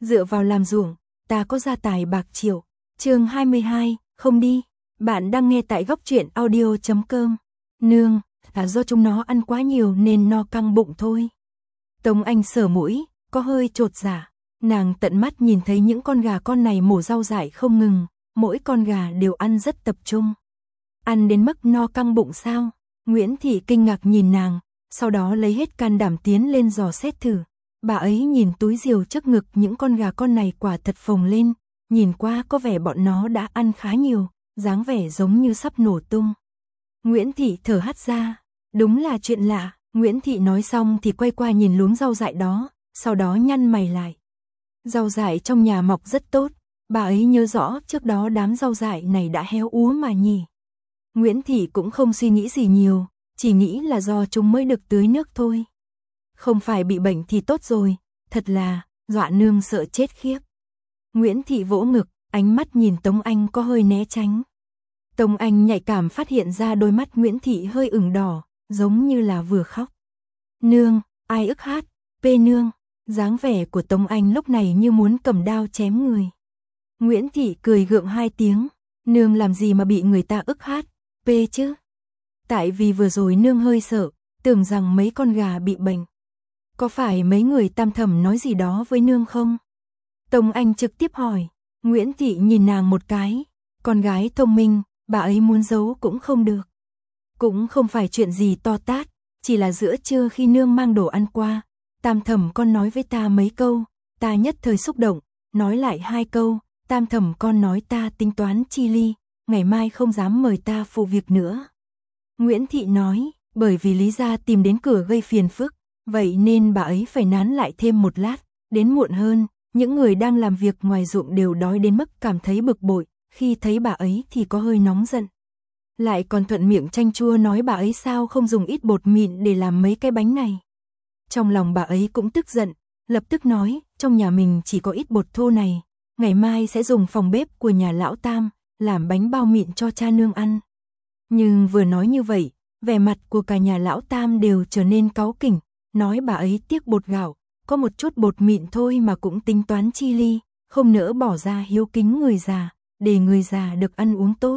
dựa vào làm ruộng, ta có gia tài bạc triệu. Chương 22, không đi. Bạn đang nghe tại góc truyện audio.com. Nương, là do chúng nó ăn quá nhiều nên no căng bụng thôi. Tống Anh sờ mũi, có hơi chột dạ. Nàng tận mắt nhìn thấy những con gà con này mổ rau dại không ngừng, mỗi con gà đều ăn rất tập trung. Ăn đến mức no căng bụng sao? Nguyễn Thị kinh ngạc nhìn nàng, sau đó lấy hết can đảm tiến lên dò xét thử. Bà ấy nhìn túi diều trước ngực những con gà con này quả thật phồng lên, nhìn qua có vẻ bọn nó đã ăn khá nhiều, dáng vẻ giống như sắp nổ tung. Nguyễn Thị thở hắt ra, đúng là chuyện lạ. Nguyễn Thị nói xong thì quay qua nhìn luống rau dại đó, sau đó nhăn mày lại. Rau dại trong nhà mọc rất tốt, bà ấy nhớ rõ trước đó đám rau dại này đã héo úa mà nhỉ. Nguyễn Thị cũng không suy nghĩ gì nhiều, chỉ nghĩ là do chúng mới được tưới nước thôi. Không phải bị bệnh thì tốt rồi, thật là, dọa nương sợ chết khiếp. Nguyễn Thị vỗ ngực, ánh mắt nhìn Tống Anh có hơi né tránh. Tống Anh nhạy cảm phát hiện ra đôi mắt Nguyễn Thị hơi ửng đỏ, giống như là vừa khóc. Nương, ai ức hát, nương, dáng vẻ của Tống Anh lúc này như muốn cầm đao chém người. Nguyễn Thị cười gượng hai tiếng, nương làm gì mà bị người ta ức hát, chứ. Tại vì vừa rồi nương hơi sợ, tưởng rằng mấy con gà bị bệnh. Có phải mấy người Tam Thẩm nói gì đó với nương không? Tống Anh trực tiếp hỏi. Nguyễn Thị nhìn nàng một cái, con gái thông minh, bà ấy muốn giấu cũng không được. Cũng không phải chuyện gì to tát, chỉ là giữa trưa khi nương mang đồ ăn qua, Tam Thẩm con nói với ta mấy câu, ta nhất thời xúc động, nói lại hai câu, Tam Thẩm con nói ta tính toán chi ly, ngày mai không dám mời ta phụ việc nữa. Nguyễn Thị nói, bởi vì Lý gia tìm đến cửa gây phiền phức, vậy nên bà ấy phải nán lại thêm một lát, đến muộn hơn, những người đang làm việc ngoài ruộng đều đói đến mức cảm thấy bực bội, khi thấy bà ấy thì có hơi nóng giận. Lại còn thuận miệng chanh chua nói bà ấy sao không dùng ít bột mịn để làm mấy cái bánh này. Trong lòng bà ấy cũng tức giận, lập tức nói, trong nhà mình chỉ có ít bột thô này, ngày mai sẽ dùng phòng bếp của nhà lão Tam, làm bánh bao mịn cho cha nương ăn. Nhưng vừa nói như vậy, vẻ mặt của cả nhà lão Tam đều trở nên cáu kỉnh, nói bà ấy tiếc bột gạo, có một chút bột mịn thôi mà cũng tính toán chi ly, không nỡ bỏ ra hiếu kính người già, để người già được ăn uống tốt.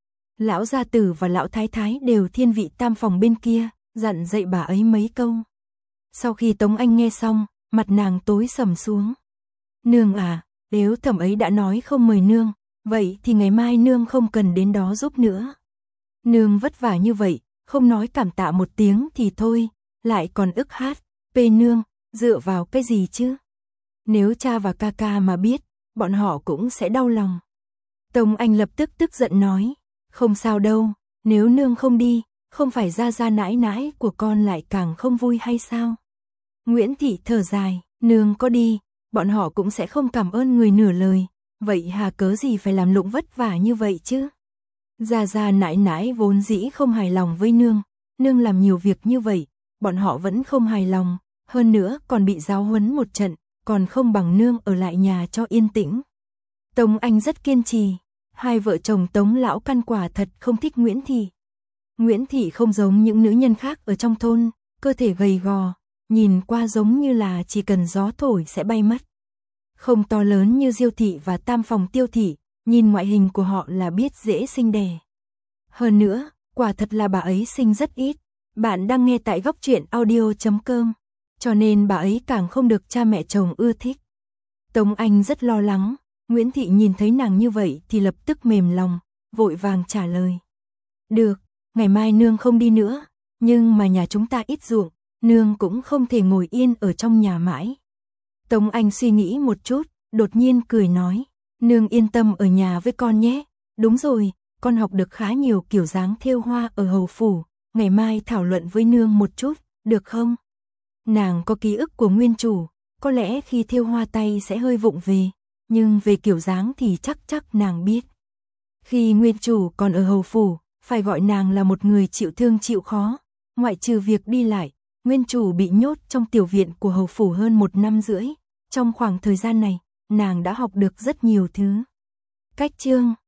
Lão gia tử và lão thái thái đều thiên vị Tam phòng bên kia, dặn dạy bà ấy mấy câu. Sau khi Tống Anh nghe xong, mặt nàng tối sầm xuống. Nương à, nếu Thẩm ấy đã nói không mời nương, vậy thì ngày mai nương không cần đến đó giúp nữa. Nương vất vả như vậy, không nói cảm tạ một tiếng thì thôi, lại còn ức hát, nương, dựa vào cái gì chứ? Nếu cha và ca ca mà biết, bọn họ cũng sẽ đau lòng. Tống Anh lập tức tức giận nói, không sao đâu, nếu nương không đi, không phải gia gia nãi nãi của con lại càng không vui hay sao? Nguyễn Thị thở dài, nương có đi, bọn họ cũng sẽ không cảm ơn người nửa lời, vậy hà cớ gì phải làm lụng vất vả như vậy chứ? Gia gia nãi nãi vốn dĩ không hài lòng với nương làm nhiều việc như vậy, bọn họ vẫn không hài lòng, hơn nữa còn bị giáo huấn một trận, còn không bằng nương ở lại nhà cho yên tĩnh. Tống Anh rất kiên trì, hai vợ chồng Tống lão căn quả thật không thích Nguyễn Thị. Nguyễn Thị không giống những nữ nhân khác ở trong thôn, cơ thể gầy gò, nhìn qua giống như là chỉ cần gió thổi sẽ bay mất. Không to lớn như Diêu Thị và Tam phòng Tiêu Thị, nhìn ngoại hình của họ là biết dễ sinh đẻ. Hơn nữa, quả thật là bà ấy sinh rất ít. Bạn đang nghe tại góc truyện audio.com, cho nên bà ấy càng không được cha mẹ chồng ưa thích. Tống Anh rất lo lắng, Nguyễn Thị nhìn thấy nàng như vậy thì lập tức mềm lòng, vội vàng trả lời. Được, ngày mai nương không đi nữa, nhưng mà nhà chúng ta ít ruộng, nương cũng không thể ngồi yên ở trong nhà mãi. Tống Anh suy nghĩ một chút, đột nhiên cười nói, nương yên tâm ở nhà với con nhé. Đúng rồi, con học được khá nhiều kiểu dáng thêu hoa ở hầu phủ, ngày mai thảo luận với nương một chút, được không? Nàng có ký ức của nguyên chủ, có lẽ khi thêu hoa tay sẽ hơi vụng về, nhưng về kiểu dáng thì chắc nàng biết. Khi nguyên chủ còn ở hầu phủ, phải gọi nàng là một người chịu thương chịu khó, ngoại trừ việc đi lại, nguyên chủ bị nhốt trong tiểu viện của hầu phủ hơn 1 năm rưỡi. Trong khoảng thời gian này, nàng đã học được rất nhiều thứ. Cách chương